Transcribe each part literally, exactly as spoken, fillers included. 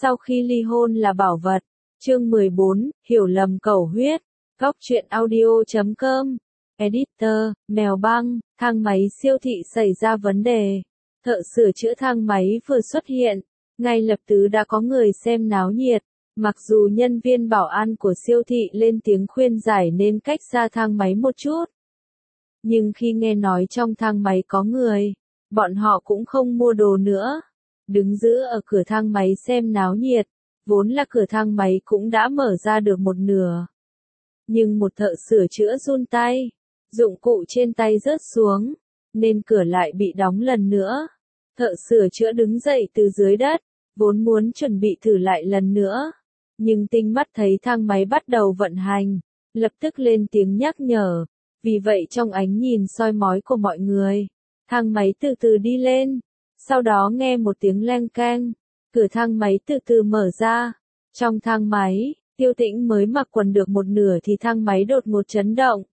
Sau khi ly hôn là bảo vật. Chương mười bốn, hiểu lầm cầu huyết. Góc truyện audio chấm com. Editor, Mèo Băng, thang máy siêu thị xảy ra vấn đề. Thợ sửa chữa thang máy vừa xuất hiện, ngay lập tức đã có người xem náo nhiệt. Mặc dù nhân viên bảo an của siêu thị lên tiếng khuyên giải nên cách xa thang máy một chút. Nhưng khi nghe nói trong thang máy có người, bọn họ cũng không mua đồ nữa. Đứng giữ ở cửa thang máy xem náo nhiệt, vốn là cửa thang máy cũng đã mở ra được một nửa. Nhưng một thợ sửa chữa run tay, dụng cụ trên tay rớt xuống, nên cửa lại bị đóng lần nữa. Thợ sửa chữa đứng dậy từ dưới đất, vốn muốn chuẩn bị thử lại lần nữa. Nhưng tinh mắt thấy thang máy bắt đầu vận hành, lập tức lên tiếng nhắc nhở. Vì vậy trong ánh nhìn soi mói của mọi người, thang máy từ từ đi lên. Sau đó nghe một tiếng leng keng, cửa thang máy từ từ mở ra. Trong thang máy, Tiêu Tĩnh mới mặc quần được một nửa thì thang máy đột ngột chấn động.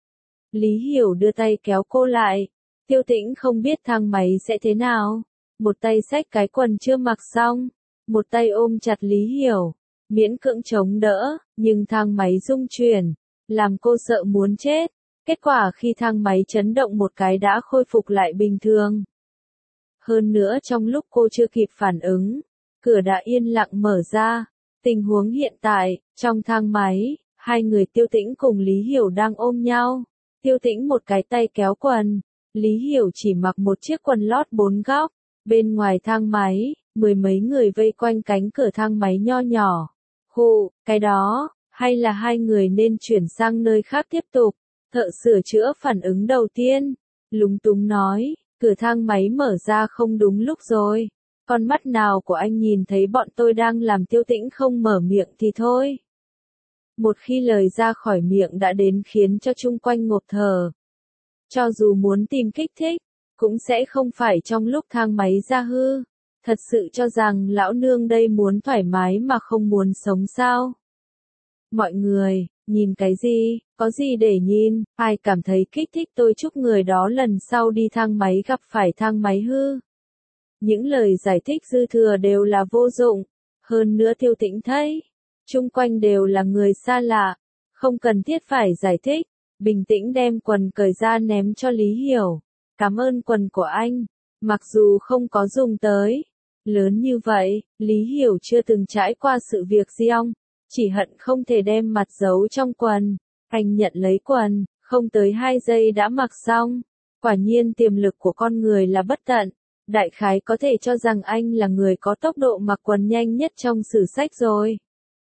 Lý Hiểu đưa tay kéo cô lại. Tiêu Tĩnh không biết thang máy sẽ thế nào. Một tay xách cái quần chưa mặc xong, một tay ôm chặt Lý Hiểu, miễn cưỡng chống đỡ, nhưng thang máy rung chuyển, làm cô sợ muốn chết. Kết quả khi thang máy chấn động một cái đã khôi phục lại bình thường. Hơn nữa trong lúc cô chưa kịp phản ứng, cửa đã yên lặng mở ra. Tình huống hiện tại, trong thang máy, hai người Tiêu Tĩnh cùng Lý Hiểu đang ôm nhau. Tiêu Tĩnh một cái tay kéo quần, Lý Hiểu chỉ mặc một chiếc quần lót bốn góc. Bên ngoài thang máy, mười mấy người vây quanh cánh cửa thang máy nho nhỏ. Hù, cái đó, hay là hai người nên chuyển sang nơi khác tiếp tục? Thợ sửa chữa phản ứng đầu tiên, lúng túng nói, cửa thang máy mở ra không đúng lúc rồi. Con mắt nào của anh nhìn thấy bọn tôi đang làm Tiêu Tĩnh không mở miệng thì thôi. Một khi lời ra khỏi miệng đã đến khiến cho chung quanh ngộp thở. Cho dù muốn tìm kích thích, cũng sẽ không phải trong lúc thang máy ra hư. Thật sự cho rằng lão nương đây muốn thoải mái mà không muốn sống sao? Mọi người, nhìn cái gì, có gì để nhìn, ai cảm thấy kích thích tôi chúc người đó lần sau đi thang máy gặp phải thang máy hư. Những lời giải thích dư thừa đều là vô dụng, hơn nữa Tiêu Tĩnh thấy, chung quanh đều là người xa lạ, không cần thiết phải giải thích, bình tĩnh đem quần cởi ra ném cho Lý Hiểu. Cảm ơn quần của anh, mặc dù không có dùng tới, lớn như vậy, Lý Hiểu chưa từng trải qua sự việc riêng, chỉ hận không thể đem mặt giấu trong quần. Anh nhận lấy quần, không tới hai giây đã mặc xong. Quả nhiên tiềm lực của con người là bất tận. Đại khái có thể cho rằng anh là người có tốc độ mặc quần nhanh nhất trong sử sách rồi.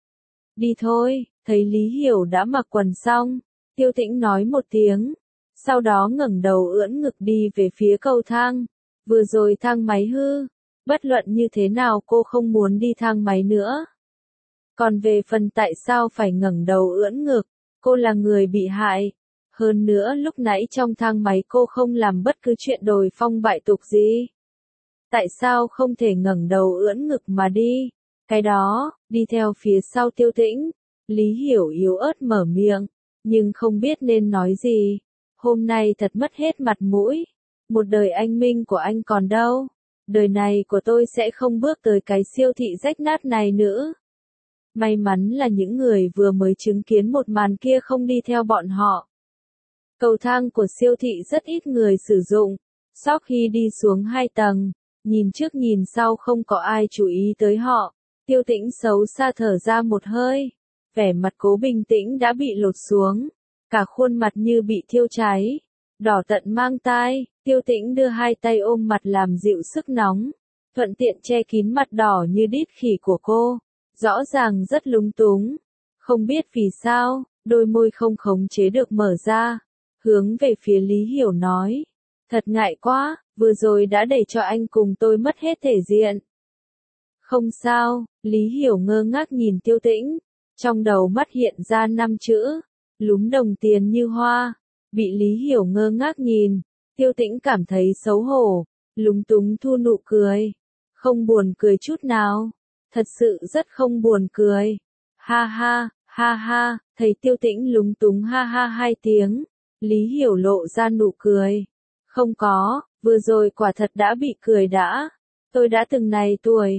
Đi thôi, thấy Lý Hiểu đã mặc quần xong, Tiêu Tĩnh nói một tiếng. Sau đó ngẩng đầu ưỡn ngực đi về phía cầu thang. Vừa rồi thang máy hư. Bất luận như thế nào cô không muốn đi thang máy nữa. Còn về phần tại sao phải ngẩng đầu ưỡn ngực, cô là người bị hại. Hơn nữa lúc nãy trong thang máy cô không làm bất cứ chuyện đồi phong bại tục gì. Tại sao không thể ngẩng đầu ưỡn ngực mà đi? Cái đó, đi theo phía sau Tiêu Tĩnh. Lý Hiểu yếu ớt mở miệng, nhưng không biết nên nói gì. Hôm nay thật mất hết mặt mũi. Một đời anh minh của anh còn đâu. Đời này của tôi sẽ không bước tới cái siêu thị rách nát này nữa. May mắn là những người vừa mới chứng kiến một màn kia không đi theo bọn họ. Cầu thang của siêu thị rất ít người sử dụng. Sau khi đi xuống hai tầng, nhìn trước nhìn sau không có ai chú ý tới họ. Tiêu Tĩnh xấu xa thở ra một hơi. Vẻ mặt cố bình tĩnh đã bị lột xuống. Cả khuôn mặt như bị thiêu cháy. Đỏ tận mang tai, Tiêu Tĩnh đưa hai tay ôm mặt làm dịu sức nóng. Thuận tiện che kín mặt đỏ như đít khỉ của cô. Rõ ràng rất lúng túng. Không biết vì sao, đôi môi không khống chế được mở ra. Hướng về phía Lý Hiểu nói. Thật ngại quá, vừa rồi đã để cho anh cùng tôi mất hết thể diện. Không sao, Lý Hiểu ngơ ngác nhìn Tiêu Tĩnh. Trong đầu mắt hiện ra năm chữ. Lúm đồng tiền như hoa. Bị Lý Hiểu ngơ ngác nhìn. Tiêu Tĩnh cảm thấy xấu hổ. Lúng túng thu nụ cười. Không buồn cười chút nào. Thật sự rất không buồn cười. Ha ha, ha ha, thấy Tiêu Tĩnh lúng túng ha ha hai tiếng. Lý Hiểu lộ ra nụ cười. Không có, vừa rồi quả thật đã bị cười đã. Tôi đã từng này tuổi.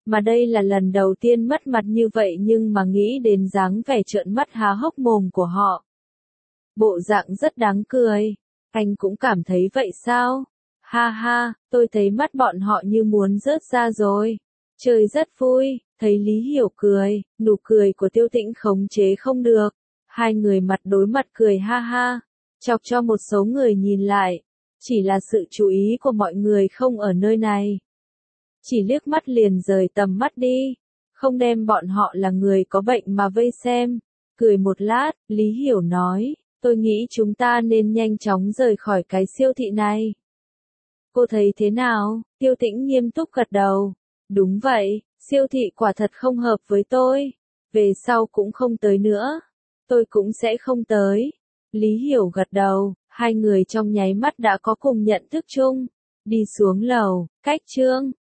mà đây là lần đầu tiên mất mặt như vậy nhưng mà nghĩ đến dáng vẻ trợn mắt há hốc mồm của họ. Bộ dạng rất đáng cười. Anh cũng cảm thấy vậy sao? Ha ha, tôi thấy mắt bọn họ như muốn rớt ra rồi. Chơi rất vui, thấy Lý Hiểu cười, nụ cười của Tiêu Tĩnh khống chế không được. Hai người mặt đối mặt cười ha ha, chọc cho một số người nhìn lại. Chỉ là sự chú ý của mọi người không ở nơi này. Chỉ liếc mắt liền rời tầm mắt đi, không đem bọn họ là người có bệnh mà vây xem. Cười một lát, Lý Hiểu nói, tôi nghĩ chúng ta nên nhanh chóng rời khỏi cái siêu thị này. Cô thấy thế nào? Tiêu Tĩnh nghiêm túc gật đầu. Đúng vậy, siêu thị quả thật không hợp với tôi. Về sau cũng không tới nữa. Tôi cũng sẽ không tới. Lý Hiểu gật đầu, hai người trong nháy mắt đã có cùng nhận thức chung. Đi xuống lầu, cách Trương